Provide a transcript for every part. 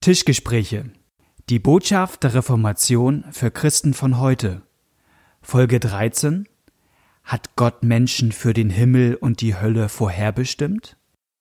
Tischgespräche. Die Botschaft der Reformation für Christen von heute. Folge 13. Hat Gott Menschen für den Himmel und die Hölle vorherbestimmt?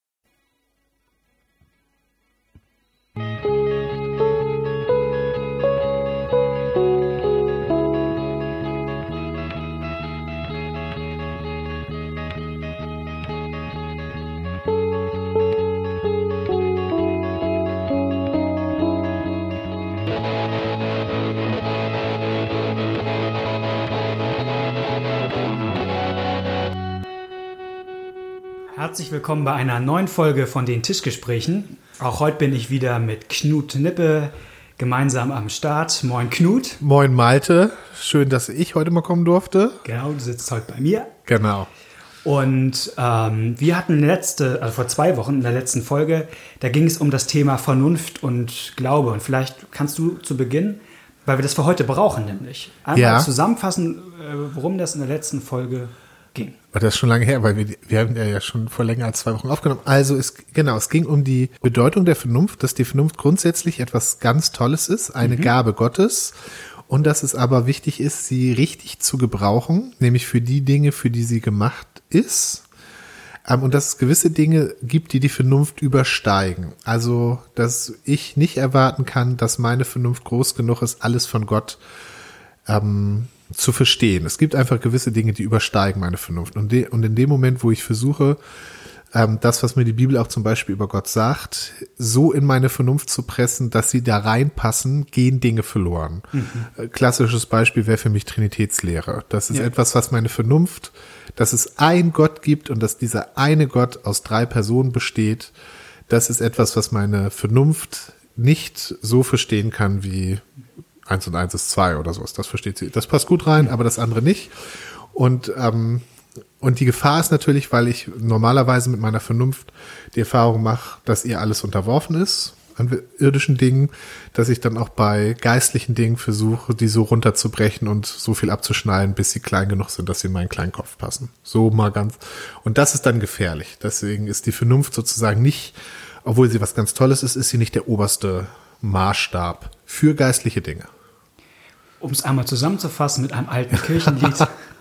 Herzlich willkommen bei einer neuen Folge von den Tischgesprächen. Auch heute bin ich wieder mit Knut Nippe gemeinsam am Start. Moin Knut. Moin Malte. Schön, dass ich heute mal kommen durfte. Genau, du sitzt heute bei mir. Genau. Und wir hatten vor 2 Wochen in der letzten Folge, da ging es um das Thema Vernunft und Glaube. Und vielleicht kannst du zu Beginn, weil wir das für heute brauchen nämlich, einmal zusammenfassen, worum das in der letzten Folge ging. Das ist schon lange her, weil wir haben ja schon vor länger als 2 Wochen aufgenommen. Also es ging um die Bedeutung der Vernunft, dass die Vernunft grundsätzlich etwas ganz Tolles ist, eine Gabe Gottes, und dass es aber wichtig ist, sie richtig zu gebrauchen, nämlich für die Dinge, für die sie gemacht ist. Und dass es gewisse Dinge gibt, die Vernunft übersteigen. Also, dass ich nicht erwarten kann, dass meine Vernunft groß genug ist, alles von Gott zu verstehen. Es gibt einfach gewisse Dinge, die übersteigen meine Vernunft. Und in dem Moment, wo ich versuche, das, was mir die Bibel auch zum Beispiel über Gott sagt, so in meine Vernunft zu pressen, dass sie da reinpassen, gehen Dinge verloren. Klassisches Beispiel wäre für mich Trinitätslehre. Das ist etwas, was meine Vernunft, dass es einen Gott gibt und dass dieser eine Gott aus 3 Personen besteht, das ist etwas, was meine Vernunft nicht so verstehen kann wie 1 und 1 ist 2 oder sowas. Das versteht sie. Das passt gut rein, aber das andere nicht. Und die Gefahr ist natürlich, weil ich normalerweise mit meiner Vernunft die Erfahrung mache, dass ihr alles unterworfen ist an irdischen Dingen, dass ich dann auch bei geistlichen Dingen versuche, die so runterzubrechen und so viel abzuschneiden, bis sie klein genug sind, dass sie in meinen kleinen Kopf passen. So mal ganz. Und das ist dann gefährlich. Deswegen ist die Vernunft sozusagen nicht, obwohl sie was ganz Tolles ist sie nicht der oberste Maßstab für geistliche Dinge. Um es einmal zusammenzufassen mit einem alten Kirchenlied.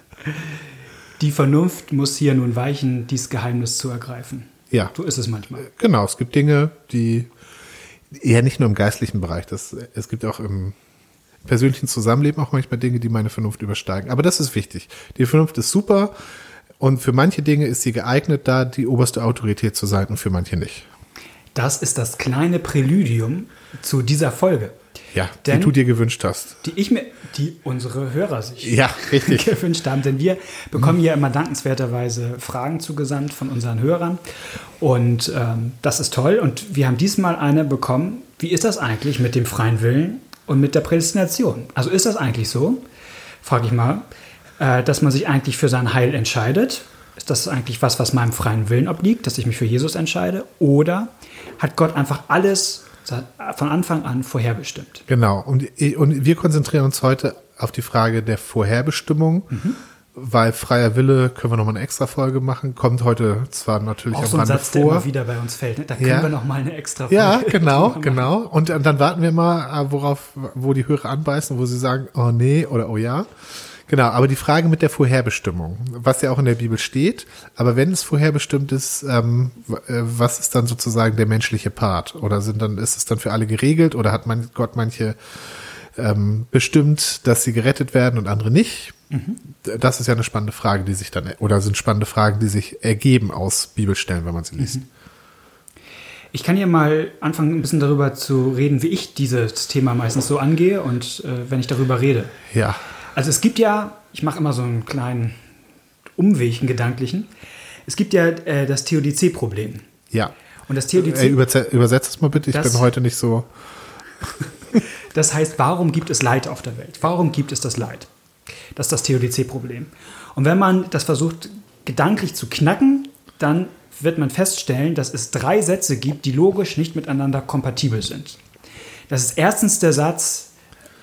Die Vernunft muss hier nun weichen, dies Geheimnis zu ergreifen. Ja. So ist es manchmal. Genau, es gibt Dinge, die eher nicht nur im geistlichen Bereich, es gibt auch im persönlichen Zusammenleben auch manchmal Dinge, die meine Vernunft übersteigen. Aber das ist wichtig. Die Vernunft ist super und für manche Dinge ist sie geeignet, da die oberste Autorität zu sein und für manche nicht. Das ist das kleine Präludium zu dieser Folge. Ja, die du dir gewünscht hast. Die unsere Hörer sich richtig gewünscht haben. Denn wir bekommen ja immer dankenswerterweise Fragen zugesandt von unseren Hörern. Und das ist toll. Und wir haben diesmal eine bekommen. Wie ist das eigentlich mit dem freien Willen und mit der Prädestination? Also ist das eigentlich so, frage ich mal, dass man sich eigentlich für sein Heil entscheidet? Ist das eigentlich was meinem freien Willen obliegt, dass ich mich für Jesus entscheide? Oder hat Gott einfach alles von Anfang an vorherbestimmt? Genau. Und wir konzentrieren uns heute auf die Frage der Vorherbestimmung, weil freier Wille, können wir nochmal eine extra Folge machen, kommt heute zwar natürlich auch am so ein Rande Satz, vor. Der immer wieder bei uns fällt. Ne? Da können wir nochmal eine extra Folge Ja, genau. Und dann warten wir mal, wo die Hörer anbeißen, wo sie sagen, oh nee oder oh ja. Genau, aber die Frage mit der Vorherbestimmung, was ja auch in der Bibel steht, aber wenn es vorherbestimmt ist, was ist dann sozusagen der menschliche Part? Oder ist es dann für alle geregelt oder hat Gott manche bestimmt, dass sie gerettet werden und andere nicht? Das ist ja eine spannende Frage, sind spannende Fragen, die sich ergeben aus Bibelstellen, wenn man sie liest. Ich kann hier mal anfangen, ein bisschen darüber zu reden, wie ich dieses Thema meistens so angehe und wenn ich darüber rede. Ja. Also es gibt ja, ich mache immer so einen kleinen Umweg, einen gedanklichen. Es gibt ja das Theodizee-Problem. Ja. Und das Theodizee... Übersetzt es mal bitte, ich bin heute nicht so... Das heißt, warum gibt es Leid auf der Welt? Warum gibt es das Leid? Das ist das Theodizee-Problem. Und wenn man das versucht, gedanklich zu knacken, dann wird man feststellen, dass es 3 Sätze gibt, die logisch nicht miteinander kompatibel sind. Das ist erstens der Satz,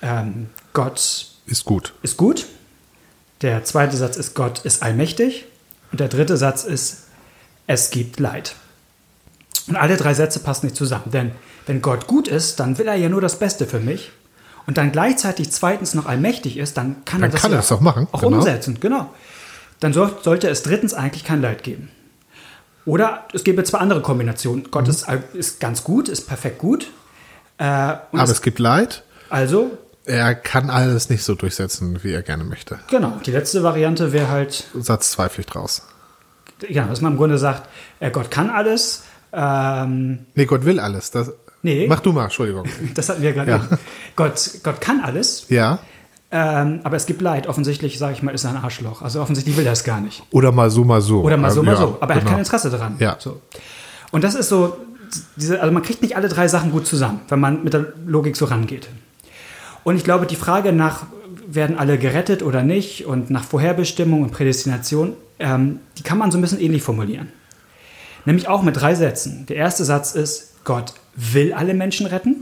Gott ist gut. Ist gut. Der zweite Satz ist, Gott ist allmächtig. Und der dritte Satz ist, es gibt Leid. Und alle 3 Sätze passen nicht zusammen. Denn wenn Gott gut ist, dann will er ja nur das Beste für mich. Und dann gleichzeitig zweitens noch allmächtig ist, dann kann er das auch machen. Auch umsetzen, genau. Dann sollte es drittens eigentlich kein Leid geben. Oder es gäbe zwei andere Kombinationen. Gott ist ganz gut, ist perfekt gut. Aber es gibt Leid. Also er kann alles nicht so durchsetzen, wie er gerne möchte. Genau, die letzte Variante wäre halt... Satz zweifle ich draus. Ja, dass man im Grunde sagt, Gott kann alles. Nee, Gott will alles. Mach du mal, Entschuldigung. Das hatten wir gerade. Ja. Gott kann alles. Ja. Aber es gibt Leid. Offensichtlich, sage ich mal, ist er ein Arschloch. Also offensichtlich will er es gar nicht. Oder mal so, mal so. Oder mal so, mal ja, so. Aber er hat kein Interesse daran. Ja. So. Und das ist so, also man kriegt nicht alle drei Sachen gut zusammen, wenn man mit der Logik so rangeht. Und ich glaube, die Frage nach, werden alle gerettet oder nicht und nach Vorherbestimmung und Prädestination, die kann man so ein bisschen ähnlich formulieren. Nämlich auch mit 3 Sätzen. Der erste Satz ist, Gott will alle Menschen retten.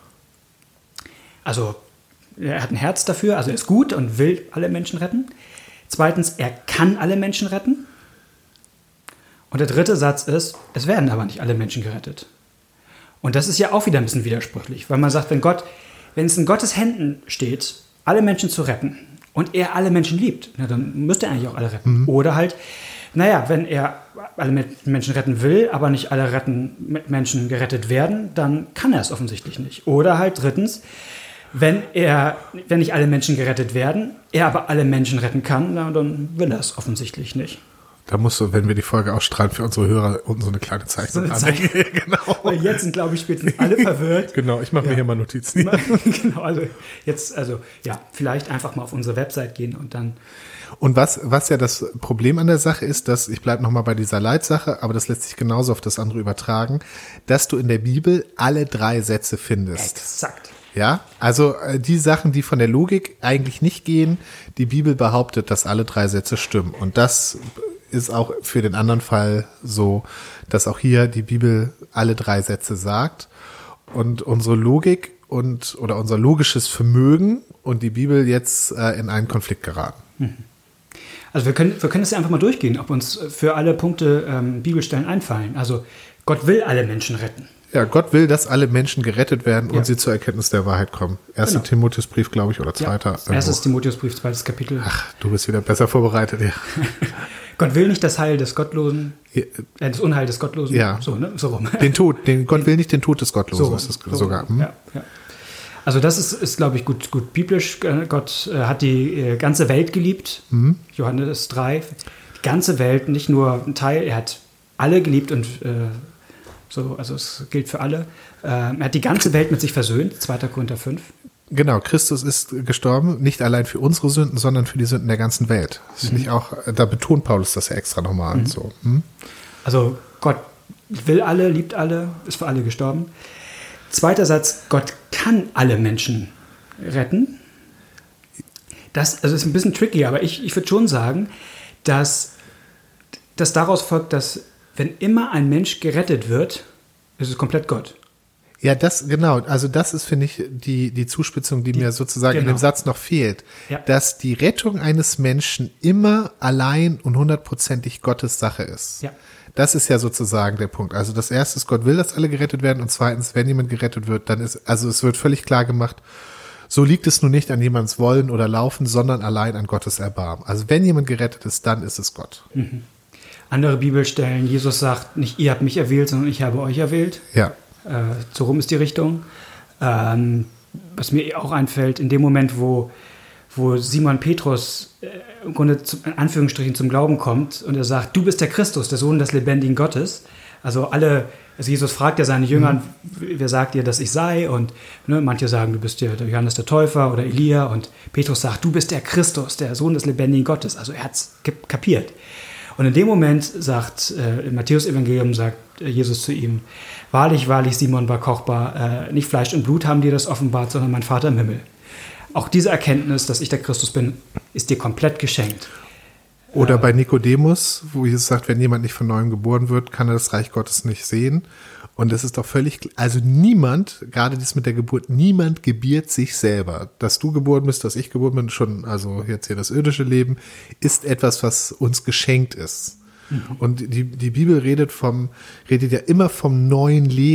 Also er hat ein Herz dafür, also er ist gut und will alle Menschen retten. Zweitens, er kann alle Menschen retten. Und der dritte Satz ist, es werden aber nicht alle Menschen gerettet. Und das ist ja auch wieder ein bisschen widersprüchlich, weil man sagt, wenn es in Gottes Händen steht, alle Menschen zu retten und er alle Menschen liebt, na, dann müsste er eigentlich auch alle retten. Mhm. Oder halt, wenn er alle Menschen retten will, aber nicht alle Menschen gerettet werden, dann kann er es offensichtlich nicht. Oder halt drittens, wenn nicht alle Menschen gerettet werden, er aber alle Menschen retten kann, dann will er es offensichtlich nicht. Da musst du, wenn wir die Folge ausstrahlen, für unsere Hörer unten so eine kleine Zeichnung anlegen. Genau. Weil jetzt sind, glaube ich, spätestens alle verwirrt. Genau, ich mache mir hier mal Notizen. Genau, vielleicht einfach mal auf unsere Website gehen und dann... Und was ja das Problem an der Sache ist, dass, ich bleibe nochmal bei dieser Leitsache, aber das lässt sich genauso auf das andere übertragen, dass du in der Bibel alle 3 Sätze findest. Exakt. Ja, also die Sachen, die von der Logik eigentlich nicht gehen, die Bibel behauptet, dass alle 3 Sätze stimmen. Und das ist auch für den anderen Fall so, dass auch hier die Bibel alle 3 Sätze sagt. Und unsere Logik oder unser logisches Vermögen und die Bibel jetzt in einen Konflikt geraten. Also wir können es ja einfach mal durchgehen, ob uns für alle Punkte Bibelstellen einfallen. Also Gott will alle Menschen retten. Ja, Gott will, dass alle Menschen gerettet werden und sie zur Erkenntnis der Wahrheit kommen. 1. Timotheusbrief, glaube ich, oder 2. Ja, 1. Timotheusbrief, 2. Kapitel. Ach, du bist wieder besser vorbereitet, ja. Gott will nicht das Heil des Gottlosen, das Unheil des Gottlosen. Ja. So rum. Gott will nicht den Tod des Gottlosen. So, ist es sogar. Ja. Also das ist glaube ich, gut biblisch. Gott hat die ganze Welt geliebt. Mhm. Johannes 3. Die ganze Welt, nicht nur ein Teil. Er hat alle geliebt und also es gilt für alle. Er hat die ganze Welt mit sich versöhnt. 2. Korinther 5. Genau, Christus ist gestorben, nicht allein für unsere Sünden, sondern für die Sünden der ganzen Welt. Das finde ich auch, da betont Paulus das ja extra nochmal. Mhm. So. Mhm. Also Gott will alle, liebt alle, ist für alle gestorben. Zweiter Satz, Gott kann alle Menschen retten. Das ist ein bisschen tricky, aber ich würde schon sagen, dass daraus folgt, dass wenn immer ein Mensch gerettet wird, ist es komplett Gott. Ja, genau. Also das ist, finde ich, die Zuspitzung, die mir sozusagen in dem Satz noch fehlt. Ja. Dass die Rettung eines Menschen immer allein und 100%ig Gottes Sache ist. Ja. Das ist ja sozusagen der Punkt. Also das erste ist, Gott will, dass alle gerettet werden. Und zweitens, wenn jemand gerettet wird, dann es wird völlig klar gemacht, so liegt es nun nicht an jemands Wollen oder Laufen, sondern allein an Gottes Erbarmen. Also wenn jemand gerettet ist, dann ist es Gott. Mhm. Andere Bibelstellen, Jesus sagt, nicht ihr habt mich erwählt, sondern ich habe euch erwählt. Ja. So rum ist die Richtung. Was mir auch einfällt, in dem Moment, wo Simon Petrus im Grunde in Anführungsstrichen zum Glauben kommt und er sagt, du bist der Christus, der Sohn des lebendigen Gottes. Also Jesus fragt ja seine Jünger, wer sagt ihr, dass ich sei? Und manche sagen, du bist der Johannes der Täufer oder Elia. Und Petrus sagt, du bist der Christus, der Sohn des lebendigen Gottes. Also er hat es kapiert. Und in dem Moment im Matthäus-Evangelium sagt Jesus zu ihm, wahrlich, wahrlich, Simon war kochbar, nicht Fleisch und Blut haben dir das offenbart, sondern mein Vater im Himmel. Auch diese Erkenntnis, dass ich der Christus bin, ist dir komplett geschenkt. Oder bei Nikodemus, wo Jesus sagt, wenn jemand nicht von neuem geboren wird, kann er das Reich Gottes nicht sehen. Und es ist doch völlig, also niemand, gerade das mit der Geburt, niemand gebiert sich selber. Dass du geboren bist, dass ich geboren bin, schon, also jetzt hier das irdische Leben, ist etwas, was uns geschenkt ist. Mhm. Und die Bibel redet ja immer vom neuen Leben.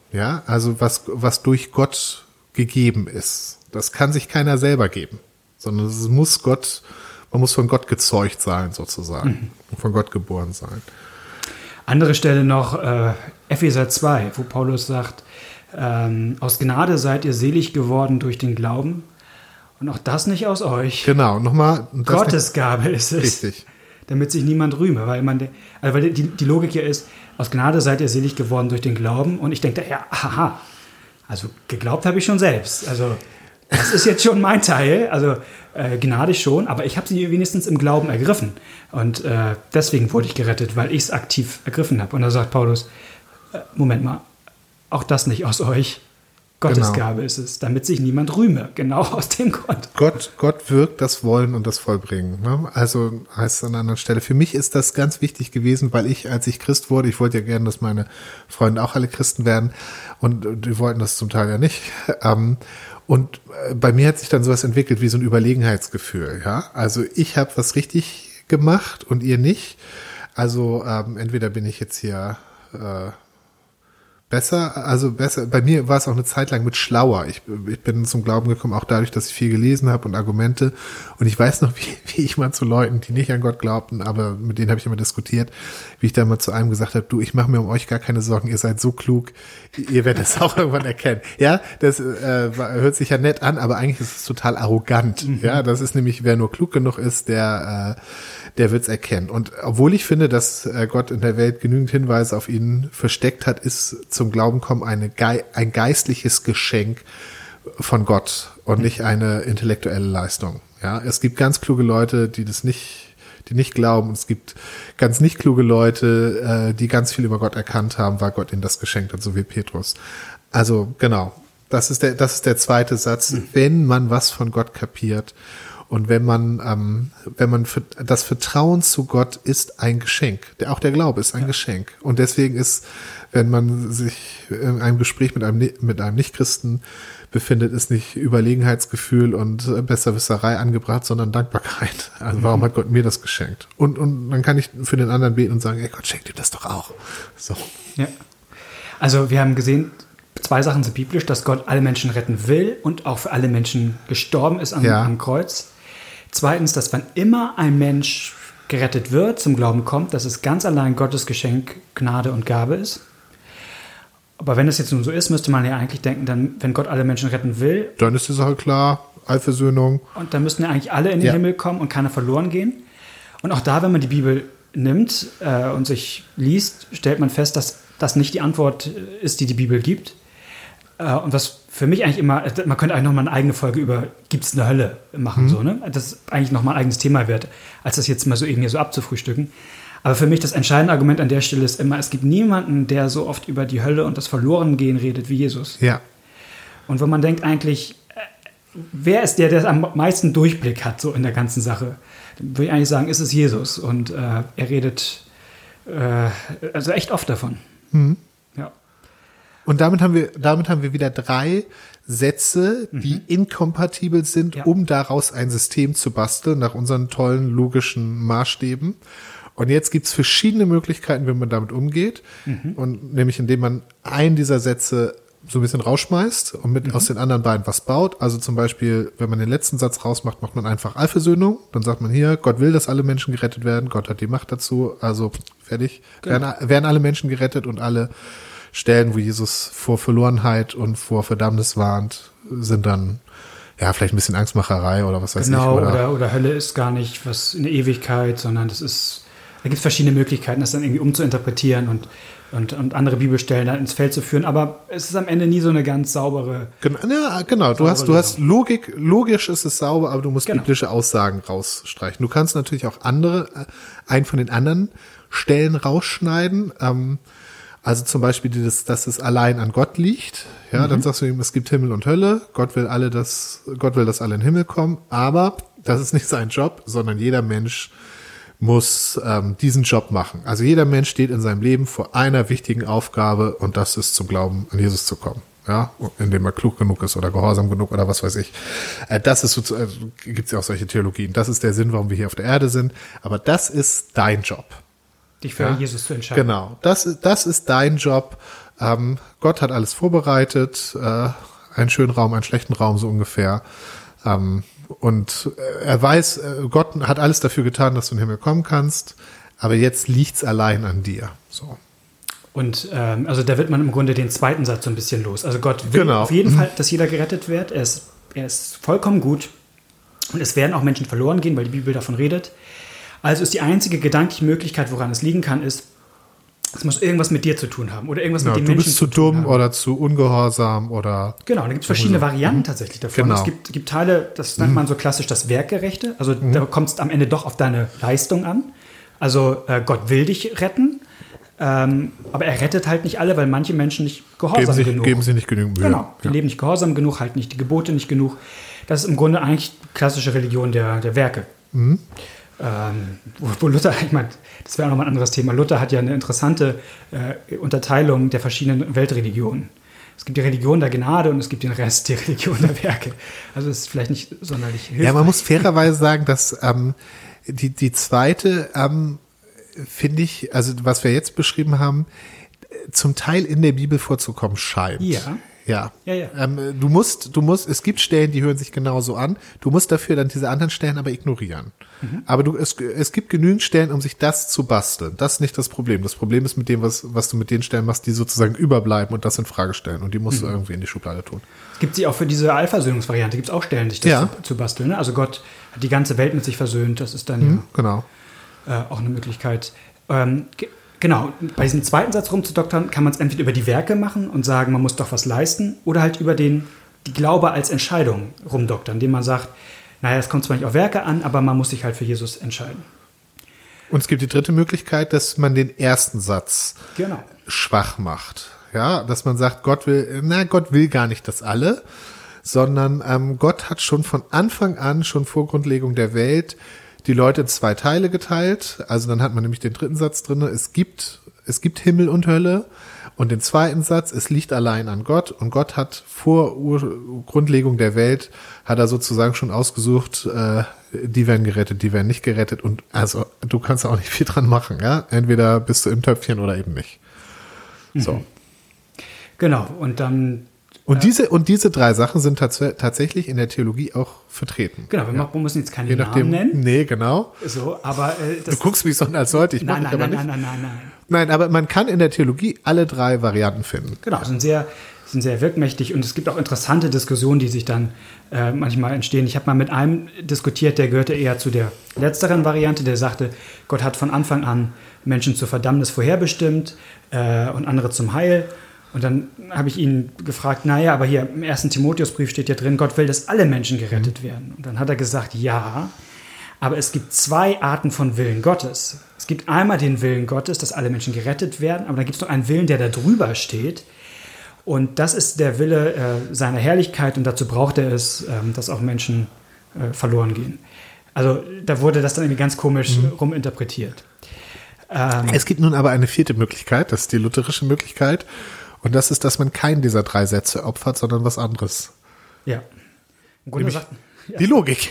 Ja, also was durch Gott gegeben ist. Das kann sich keiner selber geben, sondern man muss von Gott gezeugt sein, sozusagen, und von Gott geboren sein. Andere Stelle noch, Epheser 2, wo Paulus sagt, aus Gnade seid ihr selig geworden durch den Glauben und auch das nicht aus euch. Genau, nochmal. Gottes Gabe ist es. Richtig. Damit sich niemand rühme, weil die Logik hier ist, aus Gnade seid ihr selig geworden durch den Glauben und ich denke, ja, haha, also geglaubt habe ich schon selbst, also das ist jetzt schon mein Teil, also Gnade schon, aber ich habe sie wenigstens im Glauben ergriffen und deswegen wurde ich gerettet, weil ich es aktiv ergriffen habe. Und da sagt Paulus, Moment mal, auch das nicht aus euch, Gottes Gabe ist es, damit sich niemand rühme, genau aus dem Grund. Gott wirkt das Wollen und das Vollbringen. Ne? Also heißt es an einer anderen Stelle. Für mich ist das ganz wichtig gewesen, weil als ich Christ wurde, ich wollte ja gerne, dass meine Freunde auch alle Christen werden und die wollten das zum Teil ja nicht. Und bei mir hat sich dann sowas entwickelt wie so ein Überlegenheitsgefühl. Ja, also ich habe was richtig gemacht und ihr nicht. Also entweder bin ich jetzt hier besser. Bei mir war es auch eine Zeit lang mit schlauer. Ich bin zum Glauben gekommen, auch dadurch, dass ich viel gelesen habe und Argumente. Und ich weiß noch, wie ich mal zu Leuten, die nicht an Gott glaubten, aber mit denen habe ich immer diskutiert, wie ich da mal zu einem gesagt habe, du, ich mache mir um euch gar keine Sorgen, ihr seid so klug, ihr werdet es auch irgendwann erkennen. Ja, das hört sich ja nett an, aber eigentlich ist es total arrogant. Ja, das ist nämlich, wer nur klug genug ist, der wird es erkennen. Und obwohl ich finde, dass Gott in der Welt genügend Hinweise auf ihn versteckt hat, ist zum Glauben kommen ein geistliches Geschenk von Gott und nicht eine intellektuelle Leistung. Ja, es gibt ganz kluge Leute, die nicht glauben. Und es gibt ganz nicht kluge Leute, die ganz viel über Gott erkannt haben, weil Gott ihnen das geschenkt hat, so wie Petrus. Also genau, das ist der zweite Satz. Wenn man was von Gott kapiert und wenn man das Vertrauen zu Gott ist ein Geschenk. Auch der Glaube ist ein Geschenk. Und deswegen ist, wenn man sich in einem Gespräch mit einem Nichtchristen befindet, ist nicht Überlegenheitsgefühl und Besserwisserei angebracht, sondern Dankbarkeit. Also warum hat Gott mir das geschenkt? Und dann kann ich für den anderen beten und sagen, ey, Gott schenkt ihm das doch auch. So. Ja. Also wir haben gesehen, 2 Sachen sind biblisch, dass Gott alle Menschen retten will und auch für alle Menschen gestorben ist am Kreuz. Zweitens, dass wann immer ein Mensch gerettet wird, zum Glauben kommt, dass es ganz allein Gottes Geschenk, Gnade und Gabe ist. Aber wenn es jetzt nun so ist, müsste man ja eigentlich denken, dann, wenn Gott alle Menschen retten will, dann ist die Sache klar, Allversöhnung. Und dann müssten ja eigentlich alle in den Himmel kommen und keiner verloren gehen. Und auch da, wenn man die Bibel nimmt und sich liest, stellt man fest, dass das nicht die Antwort ist, die die Bibel gibt. Und was für mich eigentlich immer, man könnte eigentlich nochmal eine eigene Folge über, gibt es eine Hölle machen, so, ne? Das eigentlich nochmal ein eigenes Thema wert, als das jetzt mal so eben hier so abzufrühstücken. Aber für mich das entscheidende Argument an der Stelle ist immer, es gibt niemanden, der so oft über die Hölle und das Verlorengehen redet wie Jesus. Ja. Und wenn man denkt eigentlich, wer ist der am meisten Durchblick hat so in der ganzen Sache, dann würde ich eigentlich sagen, ist es Jesus. Und er redet also echt oft davon. Ja. Und damit haben wir wieder 3 Sätze, die inkompatibel sind, um daraus ein System zu basteln, nach unseren tollen logischen Maßstäben. Und jetzt gibt's verschiedene Möglichkeiten, wie man damit umgeht. Und nämlich indem man einen dieser Sätze so ein bisschen rausschmeißt und aus den anderen beiden was baut. Also zum Beispiel, wenn man den letzten Satz rausmacht, macht man einfach Allversöhnung. Dann sagt man hier, Gott will, dass alle Menschen gerettet werden. Gott hat die Macht dazu. Also fertig. Genau. Werden alle Menschen gerettet und alle Stellen, wo Jesus vor Verlorenheit und vor Verdammnis warnt, sind dann ja vielleicht ein bisschen Angstmacherei oder was weiß ich. Genau, oder Hölle ist gar nicht was in der Ewigkeit, sondern da gibt es verschiedene Möglichkeiten, das dann irgendwie umzuinterpretieren und andere Bibelstellen dann ins Feld zu führen, aber es ist am Ende nie so eine ganz saubere. Genau. Du hast Logik, logisch ist es sauber, aber du musst biblische Aussagen rausstreichen. Du kannst natürlich auch einen von den anderen Stellen rausschneiden, also zum Beispiel, dass es allein an Gott liegt. Ja, dann sagst du ihm, es gibt Himmel und Hölle. Gott will, dass alle in den Himmel kommen. Aber das ist nicht sein Job, sondern jeder Mensch muss diesen Job machen. Also jeder Mensch steht in seinem Leben vor einer wichtigen Aufgabe und das ist zum Glauben an Jesus zu kommen. Ja, indem er klug genug ist oder gehorsam genug oder was weiß ich. Das ist so, gibt's ja auch solche Theologien. Das ist der Sinn, warum wir hier auf der Erde sind. Aber das ist dein Job. Dich für Jesus zu entscheiden. Genau, das ist dein Job, Gott hat alles vorbereitet, einen schönen Raum, einen schlechten Raum so ungefähr. Und er weiß, Gott hat alles dafür getan, dass du in den Himmel kommen kannst, aber jetzt liegt's allein an dir. So. Und also da wird man im Grunde den zweiten Satz so ein bisschen los. Also Gott will Genau. auf jeden Fall, dass jeder gerettet wird. Er ist vollkommen gut. Und es werden auch Menschen verloren gehen, weil die Bibel davon redet. Also ist die einzige gedankliche Möglichkeit, woran es liegen kann, ist, es muss irgendwas mit dir zu tun haben oder irgendwas mit den Du Menschen bist zu tun dumm haben. oder zu ungehorsam oder. Genau, da gibt es verschiedene Varianten tatsächlich davon. Genau. Es gibt Teile, das nennt man so klassisch das Werkgerechte. Also da kommt es am Ende doch auf deine Leistung an. Also Gott will dich retten, aber er rettet halt nicht alle, weil manche Menschen nicht gehorsam genug. Geben sie nicht genügend Mühe. Genau, die leben nicht gehorsam genug, halten nicht die Gebote nicht genug. Das ist im Grunde eigentlich klassische Religion der Werke. Wo Luther, ich meine, das wäre auch nochmal ein anderes Thema. Luther hat ja eine interessante Unterteilung der verschiedenen Weltreligionen. Es gibt die Religion der Gnade und es gibt den Rest, die Religion der Werke. Also es ist vielleicht nicht sonderlich hilfreich. Ja, man muss fairerweise sagen, dass die zweite, finde ich, also was wir jetzt beschrieben haben, zum Teil in der Bibel vorzukommen scheint. Ja. Ja. Ja. Du musst, es gibt Stellen, die hören sich genauso an. Du musst dafür dann diese anderen Stellen aber ignorieren. Aber es gibt genügend Stellen, um sich das zu basteln. Das ist nicht das Problem. Das Problem ist mit dem, was du mit den Stellen machst, die sozusagen überbleiben und das in Frage stellen. Und die musst du irgendwie in die Schublade tun. Es gibt sie auch für diese Allversöhnungsvariante, gibt es auch Stellen, sich das zu basteln. Ne? Also Gott hat die ganze Welt mit sich versöhnt. Das ist dann Genau. Auch eine Möglichkeit. Genau, bei diesem zweiten Satz rumzudoktern, kann man es entweder über die Werke machen und sagen, man muss doch was leisten, oder halt über die Glaube als Entscheidung rumdoktern, indem man sagt, naja, es kommt zwar nicht auf Werke an, aber man muss sich halt für Jesus entscheiden. Und es gibt die dritte Möglichkeit, dass man den ersten Satz schwach macht. Ja, dass man sagt, Gott will gar nicht das alle, sondern Gott hat schon von Anfang an, schon vor Grundlegung der Welt, die Leute in zwei Teile geteilt. Also dann hat man nämlich den dritten Satz drin, es gibt Himmel und Hölle. Und den zweiten Satz, es liegt allein an Gott. Und Gott hat vor Grundlegung der Welt, hat er sozusagen schon ausgesucht, die werden gerettet, die werden nicht gerettet. Und also du kannst auch nicht viel dran machen. Ja? Entweder bist du im Töpfchen oder eben nicht. So. Genau, und dann... Und diese drei Sachen sind tatsächlich in der Theologie auch vertreten. Genau, wir müssen jetzt keine Namen nennen. Nee, genau. So, aber du guckst mich so an, als sollte ich. Nein. Nein, aber man kann in der Theologie alle drei Varianten finden. Genau, sind sehr wirkmächtig und es gibt auch interessante Diskussionen, die sich dann manchmal entstehen. Ich habe mal mit einem diskutiert, der gehörte eher zu der letzteren Variante, der sagte, Gott hat von Anfang an Menschen zur Verdammnis vorherbestimmt und andere zum Heil. Und dann habe ich ihn gefragt, naja, aber hier im 1. Timotheusbrief steht ja drin, Gott will, dass alle Menschen gerettet werden. Und dann hat er gesagt, ja, aber es gibt zwei Arten von Willen Gottes. Es gibt einmal den Willen Gottes, dass alle Menschen gerettet werden, aber dann gibt es noch einen Willen, der da drüber steht. Und das ist der Wille seiner Herrlichkeit und dazu braucht er es, dass auch Menschen verloren gehen. Also da wurde das dann irgendwie ganz komisch ruminterpretiert. Es gibt nun aber eine vierte Möglichkeit, das ist die lutherische Möglichkeit. Und das ist, dass man keinen dieser drei Sätze opfert, sondern was anderes. Ja. Im Grunde sagt, die Logik.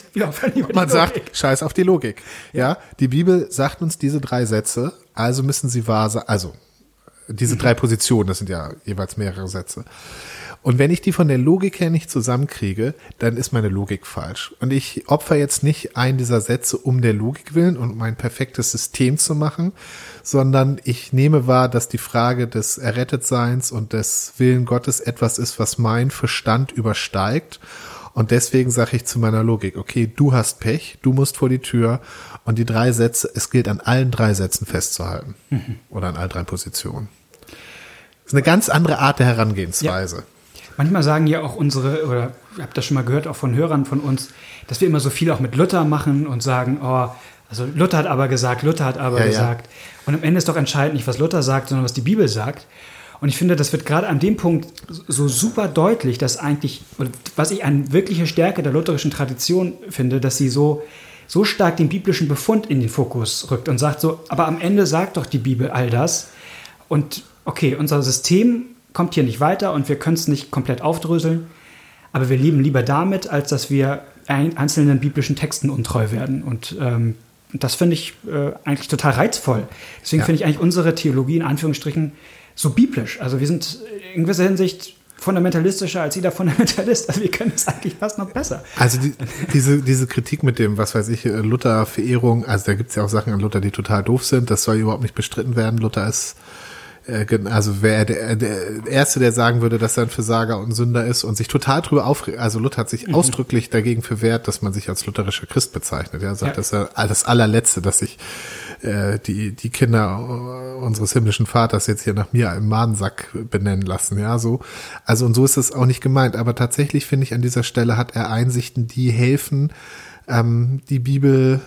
Man sagt, scheiß auf die Logik. Ja, die Bibel sagt uns diese drei Sätze, also müssen sie wahr sein. Also diese drei Positionen, das sind ja jeweils mehrere Sätze. Und wenn ich die von der Logik her nicht zusammenkriege, dann ist meine Logik falsch. Und ich opfer jetzt nicht einen dieser Sätze um der Logik willen und um ein perfektes System zu machen, sondern ich nehme wahr, dass die Frage des Errettetseins und des Willen Gottes etwas ist, was mein Verstand übersteigt. Und deswegen sage ich zu meiner Logik, okay, du hast Pech, du musst vor die Tür. Und die drei Sätze, es gilt an allen drei Sätzen festzuhalten. Oder an allen drei Positionen. Das ist eine ganz andere Art der Herangehensweise. Ja. Manchmal sagen ja auch oder ich habe das schon mal gehört, auch von Hörern von uns, dass wir immer so viel auch mit Luther machen und sagen, also Luther hat aber gesagt. Und am Ende ist doch entscheidend nicht, was Luther sagt, sondern was die Bibel sagt. Und ich finde, das wird gerade an dem Punkt so super deutlich, dass eigentlich, was ich eine wirkliche Stärke der lutherischen Tradition finde, dass sie so stark den biblischen Befund in den Fokus rückt und sagt so, aber am Ende sagt doch die Bibel all das. Und okay, unser System kommt hier nicht weiter und wir können es nicht komplett aufdröseln, aber wir leben lieber damit, als dass wir einzelnen biblischen Texten untreu werden. Und das finde ich eigentlich total reizvoll. Deswegen finde ich eigentlich unsere Theologie in Anführungsstrichen so biblisch. Also wir sind in gewisser Hinsicht fundamentalistischer als jeder Fundamentalist. Also wir können es eigentlich fast noch besser. Also diese Kritik mit dem, was weiß ich, Luther-Verehrung, also da gibt es ja auch Sachen an Luther, die total doof sind. Das soll überhaupt nicht bestritten werden. Luther ist, also wäre der Erste, der sagen würde, dass er ein Versager und Sünder ist und sich total drüber aufregt. Also Luther hat sich ausdrücklich dagegen verwehrt, dass man sich als lutherischer Christ bezeichnet. Er sagt, das ist das allerletzte, dass sich die Kinder unseres himmlischen Vaters jetzt hier nach mir im Madensack benennen lassen, ja, so. Also, und so ist es auch nicht gemeint. Aber tatsächlich finde ich, an dieser Stelle hat er Einsichten, die helfen, die Bibel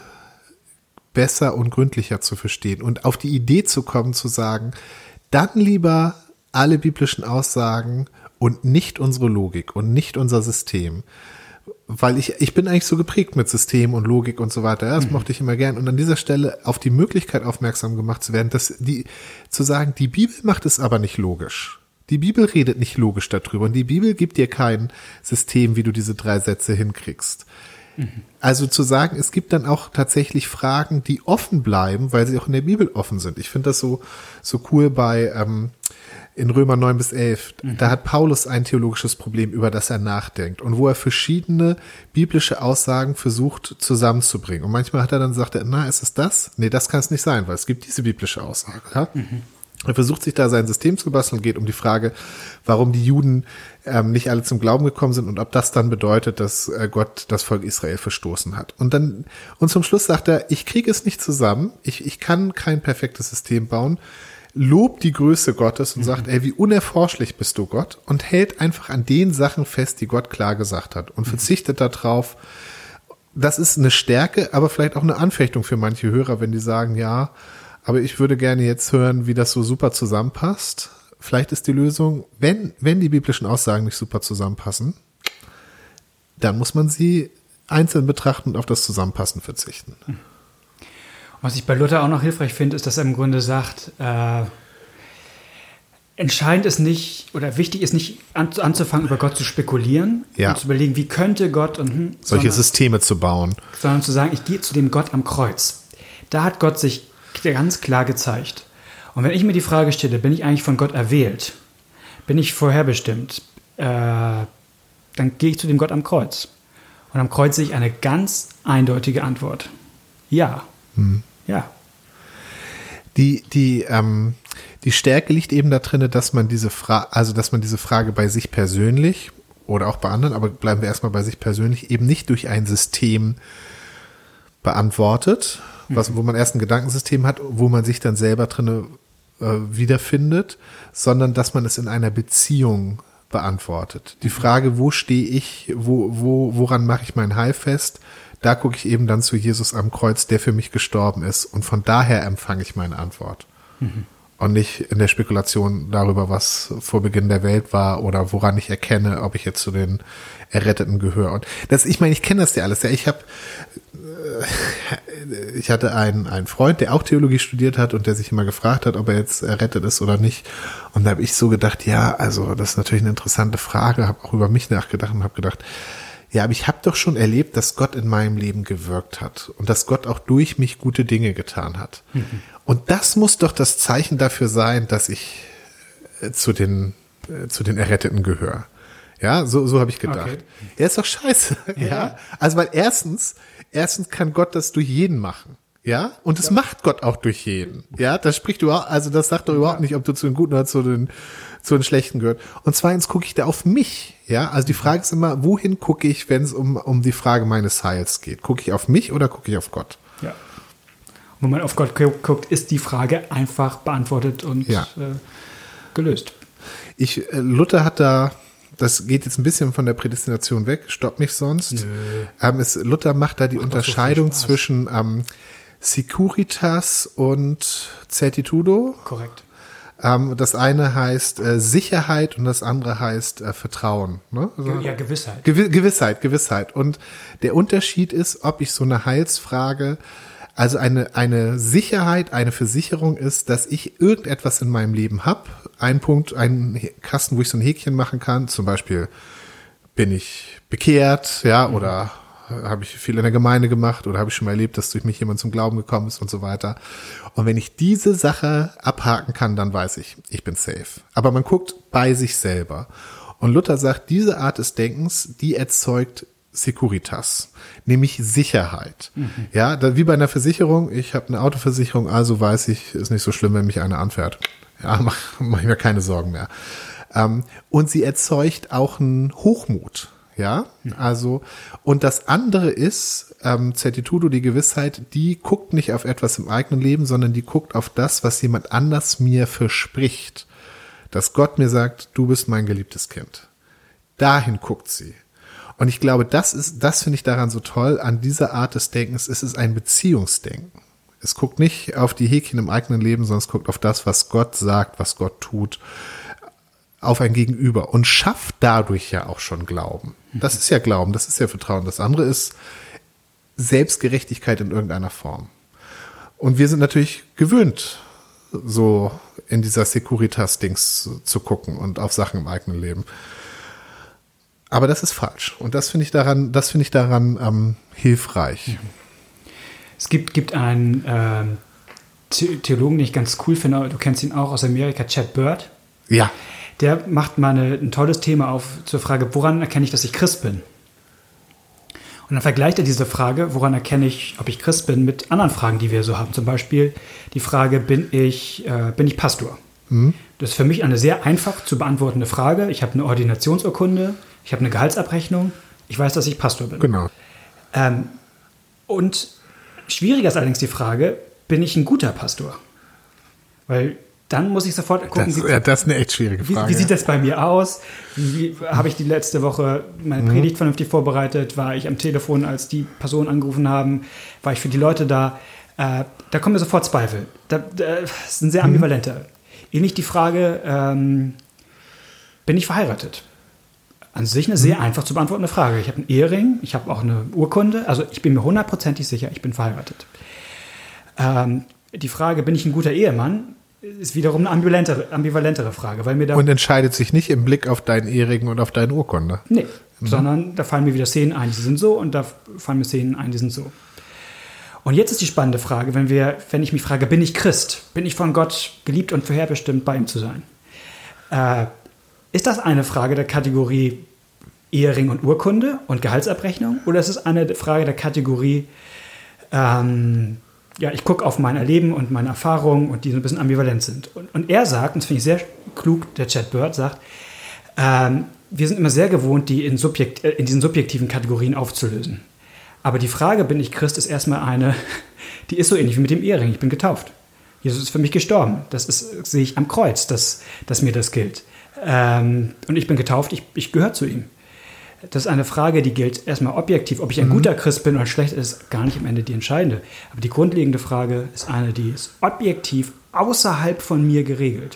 besser und gründlicher zu verstehen und auf die Idee zu kommen, zu sagen, dann lieber alle biblischen Aussagen und nicht unsere Logik und nicht unser System. Weil ich bin eigentlich so geprägt mit System und Logik und so weiter. Ja, das mochte ich immer gern. Und an dieser Stelle auf die Möglichkeit aufmerksam gemacht zu werden, zu sagen, die Bibel macht es aber nicht logisch. Die Bibel redet nicht logisch darüber. Und die Bibel gibt dir kein System, wie du diese 3 Sätze hinkriegst. Also zu sagen, es gibt dann auch tatsächlich Fragen, die offen bleiben, weil sie auch in der Bibel offen sind. Ich finde das so cool bei in Römer 9-11, da hat Paulus ein theologisches Problem, über das er nachdenkt und wo er verschiedene biblische Aussagen versucht zusammenzubringen. Und manchmal sagt er, na, ist es das? Nee, das kann es nicht sein, weil es gibt diese biblische Aussage. Ja? Er versucht sich da sein System zu basteln, geht um die Frage, warum die Juden nicht alle zum Glauben gekommen sind und ob das dann bedeutet, dass Gott das Volk Israel verstoßen hat. Und zum Schluss sagt er, ich kriege es nicht zusammen, ich kann kein perfektes System bauen, lobt die Größe Gottes und sagt, ey, wie unerforschlich bist du, Gott, und hält einfach an den Sachen fest, die Gott klar gesagt hat und verzichtet darauf. Das ist eine Stärke, aber vielleicht auch eine Anfechtung für manche Hörer, wenn die sagen, ja, aber ich würde gerne jetzt hören, wie das so super zusammenpasst. Vielleicht ist die Lösung, wenn die biblischen Aussagen nicht super zusammenpassen, dann muss man sie einzeln betrachten und auf das Zusammenpassen verzichten. Was ich bei Luther auch noch hilfreich finde, ist, dass er im Grunde sagt, entscheidend ist nicht, oder wichtig ist nicht anzufangen, über Gott zu spekulieren und zu überlegen, wie könnte Gott und solche Systeme zu bauen. Sondern zu sagen, ich gehe zu dem Gott am Kreuz. Da hat Gott sich ganz klar gezeigt. Und wenn ich mir die Frage stelle, bin ich eigentlich von Gott erwählt? Bin ich vorherbestimmt? Dann gehe ich zu dem Gott am Kreuz. Und am Kreuz sehe ich eine ganz eindeutige Antwort. Ja. Ja. Die Stärke liegt eben da drin, dass man diese Frage bei sich persönlich oder auch bei anderen, aber bleiben wir erstmal bei sich persönlich, eben nicht durch ein System beantwortet, wo man erst ein Gedankensystem hat, wo man sich dann selber drin wiederfindet, sondern dass man es in einer Beziehung beantwortet. Die Frage, wo stehe ich, woran mache ich mein Heil fest, da gucke ich eben dann zu Jesus am Kreuz, der für mich gestorben ist, und von daher empfange ich meine Antwort. Und nicht in der Spekulation darüber, was vor Beginn der Welt war oder woran ich erkenne, ob ich jetzt zu den Erretteten gehöre. Und ich meine, ich kenne das ja alles. Ja, ich hatte einen Freund, der auch Theologie studiert hat und der sich immer gefragt hat, ob er jetzt errettet ist oder nicht. Und da habe ich so gedacht, ja, also das ist natürlich eine interessante Frage, habe auch über mich nachgedacht und habe gedacht, ja, aber ich habe doch schon erlebt, dass Gott in meinem Leben gewirkt hat und dass Gott auch durch mich gute Dinge getan hat. Und das muss doch das Zeichen dafür sein, dass ich zu den Erretteten gehöre. Ja, so habe ich gedacht. Okay. Ja, ist doch scheiße. Ja. Also, weil erstens kann Gott das durch jeden machen. Ja, und das macht Gott auch durch jeden. Ja, das sagt doch überhaupt nicht, ob du zu den Guten oder zu den Schlechten gehört. Und zweitens gucke ich da auf mich. Ja, also die Frage ist immer, wohin gucke ich, wenn es um die Frage meines Heils geht? Gucke ich auf mich oder gucke ich auf Gott? Ja. Und wenn man auf Gott guckt, ist die Frage einfach beantwortet und gelöst. Luther hat das geht jetzt ein bisschen von der Prädestination weg, stopp mich sonst. Luther macht da die Unterscheidung zwischen Securitas und Certitudo. Korrekt. Das eine heißt Sicherheit und das andere heißt Vertrauen. Ne? Also, ja, Gewissheit. Gewissheit. Und der Unterschied ist, ob ich so eine Heilsfrage, also eine Sicherheit, eine Versicherung ist, dass ich irgendetwas in meinem Leben habe. Ein Punkt, einen Kasten, wo ich so ein Häkchen machen kann. Zum Beispiel bin ich bekehrt, ja, oder habe ich viel in der Gemeinde gemacht oder habe ich schon mal erlebt, dass durch mich jemand zum Glauben gekommen ist und so weiter. Und wenn ich diese Sache abhaken kann, dann weiß ich, ich bin safe. Aber man guckt bei sich selber. Und Luther sagt, diese Art des Denkens, die erzeugt Securitas, nämlich Sicherheit. Ja, wie bei einer Versicherung, ich habe eine Autoversicherung, also weiß ich, ist nicht so schlimm, wenn mich einer anfährt. Ja, mach ich mir keine Sorgen mehr. Und sie erzeugt auch einen Hochmut. Ja, also, und das andere ist, Certitudo, die Gewissheit, die guckt nicht auf etwas im eigenen Leben, sondern die guckt auf das, was jemand anders mir verspricht. Dass Gott mir sagt, du bist mein geliebtes Kind. Dahin guckt sie. Und ich glaube, das finde ich daran so toll, an dieser Art des Denkens, es ist ein Beziehungsdenken. Es guckt nicht auf die Häkchen im eigenen Leben, sondern es guckt auf das, was Gott sagt, was Gott tut, auf ein Gegenüber und schafft dadurch ja auch schon Glauben. Das ist ja Glauben, das ist ja Vertrauen. Das andere ist Selbstgerechtigkeit in irgendeiner Form. Und wir sind natürlich gewöhnt, so in dieser Securitas-Dings zu gucken und auf Sachen im eigenen Leben. Aber das ist falsch. Und das finde ich daran hilfreich. Es gibt einen Theologen, den ich ganz cool finde, du kennst ihn auch aus Amerika, Chad Bird. Ja. Der macht mal ein tolles Thema auf zur Frage, woran erkenne ich, dass ich Christ bin? Und dann vergleicht er diese Frage, woran erkenne ich, ob ich Christ bin, mit anderen Fragen, die wir so haben. Zum Beispiel die Frage, bin ich Pastor? Das ist für mich eine sehr einfach zu beantwortende Frage. Ich habe eine Ordinationsurkunde, ich habe eine Gehaltsabrechnung, ich weiß, dass ich Pastor bin. Genau. Und schwieriger ist allerdings die Frage, bin ich ein guter Pastor? Weil dann muss ich sofort gucken, das ist eine echt schwierige Frage. Wie sieht das bei mir aus? Habe ich die letzte Woche meine Predigt vernünftig vorbereitet? War ich am Telefon, als die Personen angerufen haben? War ich für die Leute da? Da kommen mir sofort Zweifel. Das sind sehr ambivalente. Ähnlich die Frage, bin ich verheiratet? An sich eine sehr einfach zu beantwortende Frage. Ich habe einen Ehering, ich habe auch eine Urkunde. Also ich bin mir 100%ig sicher, ich bin verheiratet. Die Frage, bin ich ein guter Ehemann? Ist wiederum eine ambivalentere Frage. Weil mir da und entscheidet sich nicht im Blick auf deinen Ehering und auf deine Urkunde. Nee, sondern da fallen mir wieder Szenen ein, die sind so, und da fallen mir Szenen ein, die sind so. Und jetzt ist die spannende Frage, wenn ich mich frage, bin ich Christ? Bin ich von Gott geliebt und vorherbestimmt, bei ihm zu sein? Ist das eine Frage der Kategorie Ehering und Urkunde und Gehaltsabrechnung? Oder ist es eine Frage der Kategorie ich gucke auf mein Erleben und meine Erfahrungen, und die so ein bisschen ambivalent sind. Und er sagt, und das finde ich sehr klug, der Chad Bird sagt, wir sind immer sehr gewohnt, die in diesen subjektiven Kategorien aufzulösen. Aber die Frage, bin ich Christ, ist erstmal eine, die ist so ähnlich wie mit dem Ehering. Ich bin getauft. Jesus ist für mich gestorben. Sehe ich am Kreuz, dass mir das gilt. Und ich bin getauft, ich gehöre zu ihm. Das ist eine Frage, die gilt erstmal objektiv. Ob ich ein guter Christ bin oder schlecht, ist gar nicht am Ende die entscheidende. Aber die grundlegende Frage ist eine, die ist objektiv außerhalb von mir geregelt.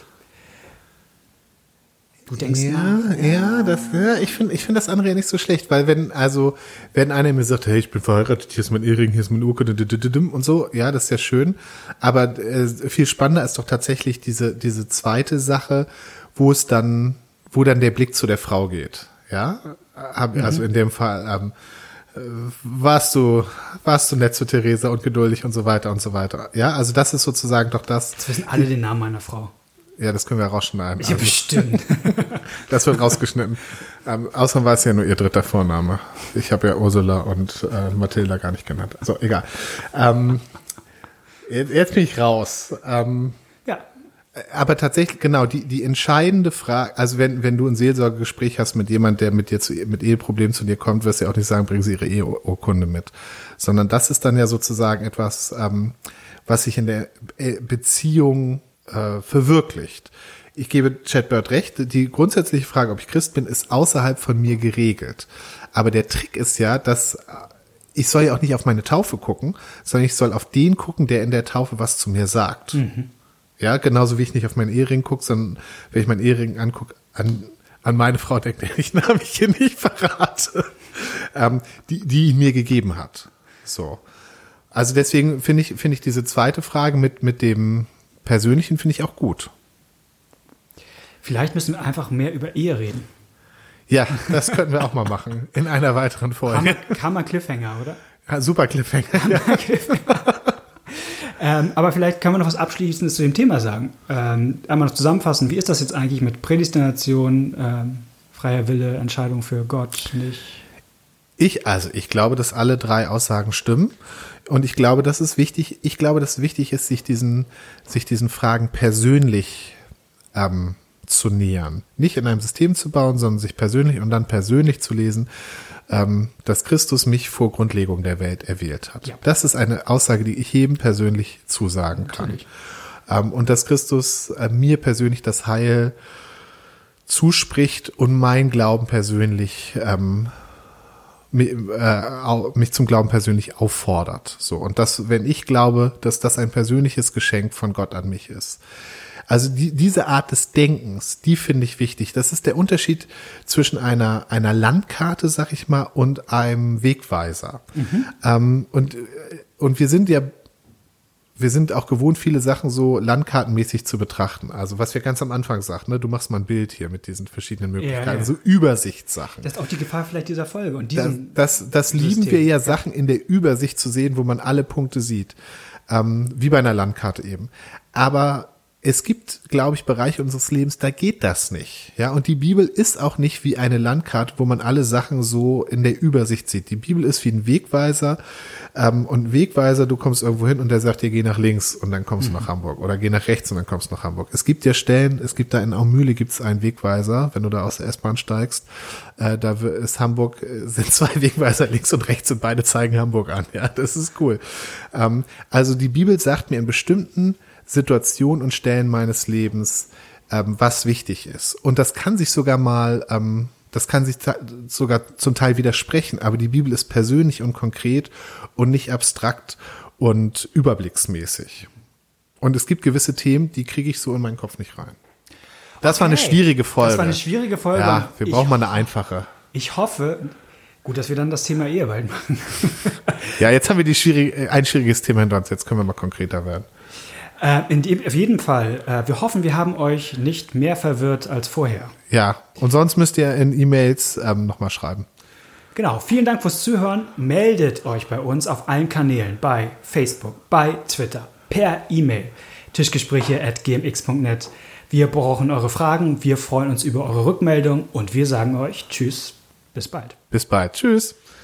Du denkst ich finde das andere ja nicht so schlecht, weil wenn einer mir sagt, hey, ich bin verheiratet, hier ist mein Ehering, hier ist mein Urkunde und so, ja, das ist ja schön. Aber viel spannender ist doch tatsächlich diese zweite Sache, wo dann der Blick zu der Frau geht. Ja, also in dem Fall warst du nett zu Theresa und geduldig und so weiter und so weiter. Ja, also das ist sozusagen doch das. Jetzt wissen alle den Namen meiner Frau. Ja, das können wir rausschneiden. Ja, bestimmt. Das wird rausgeschnitten. Außerdem war es ja nur ihr dritter Vorname. Ich habe ja Ursula und Mathilda gar nicht genannt. Also egal. Jetzt bin ich raus. Ja. Aber tatsächlich, genau, die entscheidende Frage, also wenn du ein Seelsorgegespräch hast mit jemand, der mit Eheproblemen zu dir kommt, wirst du ja auch nicht sagen, bringen Sie Ihre Eheurkunde mit. Sondern das ist dann ja sozusagen etwas, was sich in der Beziehung verwirklicht. Ich gebe Chad Bird recht, die grundsätzliche Frage, ob ich Christ bin, ist außerhalb von mir geregelt. Aber der Trick ist ja, dass ich soll ja auch nicht auf meine Taufe gucken, sondern ich soll auf den gucken, der in der Taufe was zu mir sagt. Ja, genauso wie ich nicht auf meinen Ehering gucke, sondern wenn ich meinen Ehering angucke, an meine Frau denke, ich Namen ich hier nicht verrate, die ihn mir gegeben hat. So. Also deswegen finde ich diese zweite Frage mit dem Persönlichen finde ich auch gut. Vielleicht müssen wir einfach mehr über Ehe reden. Ja, das könnten wir auch mal machen in einer weiteren Folge. Hammer Cliffhanger, oder? Ja, super Cliffhanger. Aber vielleicht können wir noch was Abschließendes zu dem Thema sagen. Einmal noch zusammenfassen, wie ist das jetzt eigentlich mit Prädestination, freier Wille, Entscheidung für Gott, nicht? Ich glaube, dass alle 3 Aussagen stimmen. Und ich glaube, das ist wichtig. Ich glaube, dass es wichtig ist, sich diesen Fragen persönlich zu nähern. Nicht in einem System zu bauen, sondern sich persönlich und dann persönlich zu lesen, dass Christus mich vor Grundlegung der Welt erwählt hat. Ja. Das ist eine Aussage, die ich jedem persönlich zusagen kann. Und dass Christus mir persönlich das Heil zuspricht und mein Glauben persönlich mich zum Glauben persönlich auffordert. So. Und das, wenn ich glaube, dass das ein persönliches Geschenk von Gott an mich ist. Also diese Art des Denkens, die finde ich wichtig. Das ist der Unterschied zwischen einer Landkarte, sag ich mal, und einem Wegweiser. Und wir sind auch gewohnt, viele Sachen so landkartenmäßig zu betrachten. Also was wir ganz am Anfang sagten, ne? Du machst mal ein Bild hier mit diesen verschiedenen Möglichkeiten, ja. So Übersichtssachen. Das ist auch die Gefahr vielleicht dieser Folge. Und das lieben wir ja, Sachen in der Übersicht zu sehen, wo man alle Punkte sieht. Wie bei einer Landkarte eben. Aber es gibt, glaube ich, Bereiche unseres Lebens, da geht das nicht. Ja, und die Bibel ist auch nicht wie eine Landkarte, wo man alle Sachen so in der Übersicht sieht. Die Bibel ist wie ein Wegweiser. Und Wegweiser, du kommst irgendwo hin und der sagt dir, geh nach links und dann kommst du nach Hamburg. Oder geh nach rechts und dann kommst du nach Hamburg. Es gibt ja Stellen, es gibt da in Aumühle gibt's einen Wegweiser, wenn du da aus der S-Bahn steigst. Da ist Hamburg, sind 2 Wegweiser links und rechts und beide zeigen Hamburg an. Ja, das ist cool. Also die Bibel sagt mir in bestimmten Situationen und Stellen meines Lebens, was wichtig ist. Und das kann sich sogar sogar zum Teil widersprechen, aber die Bibel ist persönlich und konkret und nicht abstrakt und überblicksmäßig. Und es gibt gewisse Themen, die kriege ich so in meinen Kopf nicht rein. Das war eine schwierige Folge. Das war eine schwierige Folge. Ja, wir brauchen mal eine einfache. Ich hoffe, gut, dass wir dann das Thema Ehe bald machen. Ja, jetzt haben wir ein schwieriges Thema hinter uns, jetzt können wir mal konkreter werden. Auf jeden Fall. Wir hoffen, wir haben euch nicht mehr verwirrt als vorher. Ja, und sonst müsst ihr in E-Mails nochmal schreiben. Genau, vielen Dank fürs Zuhören. Meldet euch bei uns auf allen Kanälen, bei Facebook, bei Twitter, per E-Mail, tischgespräche@gmx.net. Wir brauchen eure Fragen, wir freuen uns über eure Rückmeldung und wir sagen euch Tschüss, bis bald. Bis bald, tschüss.